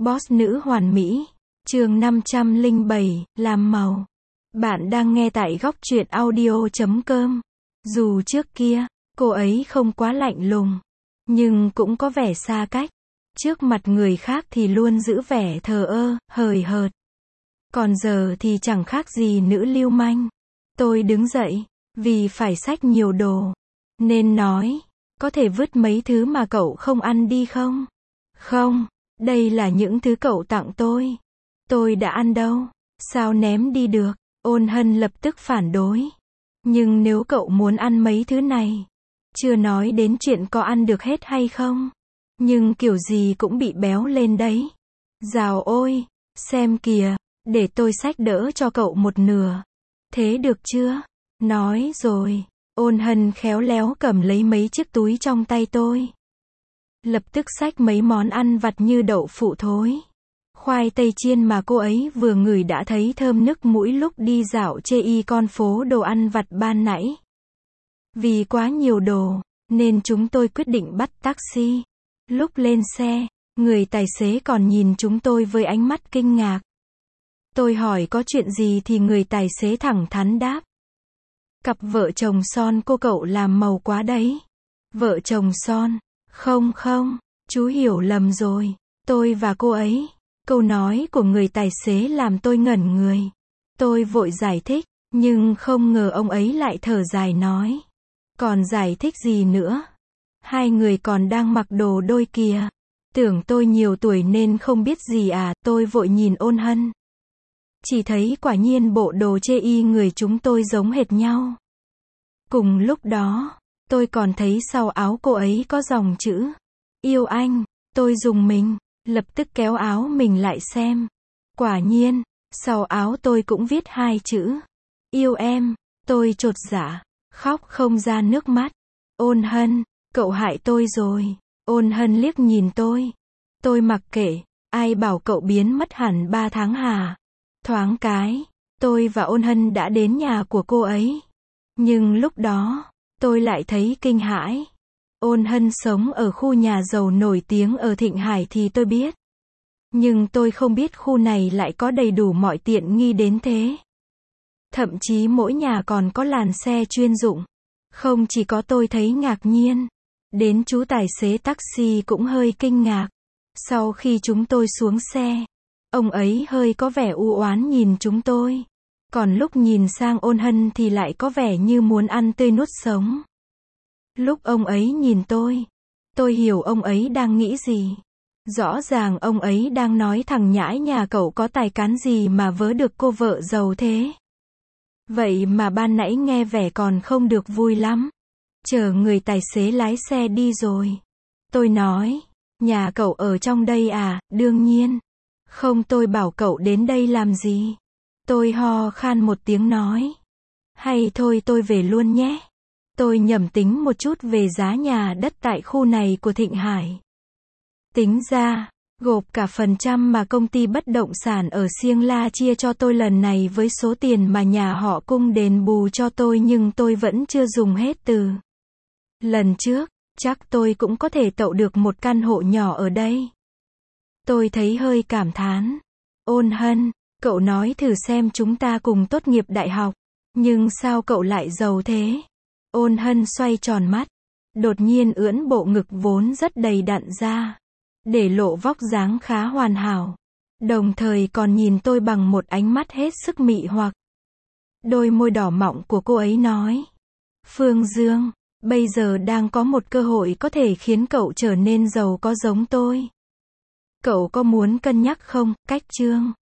Boss nữ hoàn mỹ. Chương 507, làm màu. Bạn đang nghe tại góc truyện audio.com. Dù trước kia, cô ấy không quá lạnh lùng, nhưng cũng có vẻ xa cách. Trước mặt người khác thì luôn giữ vẻ thờ ơ, hời hợt. Còn giờ thì chẳng khác gì nữ lưu manh. Tôi đứng dậy, vì phải xách nhiều đồ, nên nói, có thể vứt mấy thứ mà cậu không ăn đi không? Không, đây là những thứ cậu tặng tôi. Tôi đã ăn đâu, sao ném đi được? Ôn Hân lập tức phản đối. Nhưng nếu cậu muốn ăn mấy thứ này, chưa nói đến chuyện có ăn được hết hay không, nhưng kiểu gì cũng bị béo lên đấy. Dào ôi, xem kìa, để tôi xách đỡ cho cậu một nửa. Thế được chưa? Nói rồi, Ôn Hân khéo léo cầm lấy mấy chiếc túi trong tay tôi. Lập tức xách mấy món ăn vặt như đậu phụ thối, khoai tây chiên mà cô ấy vừa ngửi đã thấy thơm nức mũi lúc đi dạo chê con phố đồ ăn vặt ban nãy. Vì quá nhiều đồ, nên chúng tôi quyết định bắt taxi. Lúc lên xe, người tài xế còn nhìn chúng tôi với ánh mắt kinh ngạc. Tôi hỏi có chuyện gì thì người tài xế thẳng thắn đáp. Cặp vợ chồng son cô cậu làm màu quá đấy. Vợ chồng son? Không, chú hiểu lầm rồi. Tôi và cô ấy. Câu nói của người tài xế làm tôi ngẩn người. Tôi vội giải thích, nhưng không ngờ ông ấy lại thở dài nói. Còn giải thích gì nữa? Hai người còn đang mặc đồ đôi kìa. Tưởng tôi nhiều tuổi nên không biết gì à, tôi vội nhìn Ôn Hân. Chỉ thấy quả nhiên bộ đồ chê người chúng tôi giống hệt nhau. Cùng lúc đó, tôi còn thấy sau áo cô ấy có dòng chữ yêu anh. Tôi rùng mình, lập tức kéo áo mình lại xem. Quả nhiên, sau áo tôi cũng viết hai chữ yêu em. Tôi chột dạ, khóc không ra nước mắt. Ôn Hân, cậu hại tôi rồi. Ôn Hân liếc nhìn tôi. Tôi mặc kệ, ai bảo cậu biến mất hẳn 3 tháng hả? Thoáng cái, tôi và Ôn Hân đã đến nhà của cô ấy. Nhưng lúc đó, tôi lại thấy kinh hãi. Ôn Hân sống ở khu nhà giàu nổi tiếng ở Thịnh Hải thì tôi biết. Nhưng tôi không biết khu này lại có đầy đủ mọi tiện nghi đến thế. Thậm chí mỗi nhà còn có làn xe chuyên dụng. Không chỉ có tôi thấy ngạc nhiên, đến chú tài xế taxi cũng hơi kinh ngạc. Sau khi chúng tôi xuống xe, ông ấy hơi có vẻ u oán nhìn chúng tôi. Còn lúc nhìn sang Ôn Hân thì lại có vẻ như muốn ăn tươi nuốt sống. Lúc ông ấy nhìn tôi hiểu ông ấy đang nghĩ gì. Rõ ràng ông ấy đang nói thằng nhãi nhà cậu có tài cán gì mà vớ được cô vợ giàu thế. Vậy mà ban nãy nghe vẻ còn không được vui lắm. Chờ người tài xế lái xe đi rồi. Tôi nói, nhà cậu ở trong đây à? Đương nhiên. Không, tôi bảo cậu đến đây làm gì? Tôi ho khan một tiếng nói. Hay thôi tôi về luôn nhé. Tôi nhẩm tính một chút về giá nhà đất tại khu này của Thịnh Hải. Tính ra, gộp cả phần trăm mà công ty bất động sản ở Siêng La chia cho tôi lần này với số tiền mà nhà họ Cung đền bù cho tôi, nhưng tôi vẫn chưa dùng hết từ lần trước, chắc tôi cũng có thể tậu được một căn hộ nhỏ ở đây. Tôi thấy hơi cảm thán. Ôn Hân, cậu nói thử xem chúng ta cùng tốt nghiệp đại học, nhưng sao cậu lại giàu thế? Ôn Hân xoay tròn mắt, đột nhiên ưỡn bộ ngực vốn rất đầy đặn ra, để lộ vóc dáng khá hoàn hảo. Đồng thời còn nhìn tôi bằng một ánh mắt hết sức mị hoặc. Đôi môi đỏ mọng của cô ấy nói. Phương Dương, bây giờ đang có một cơ hội có thể khiến cậu trở nên giàu có giống tôi. Cậu có muốn cân nhắc không? Cách Trương.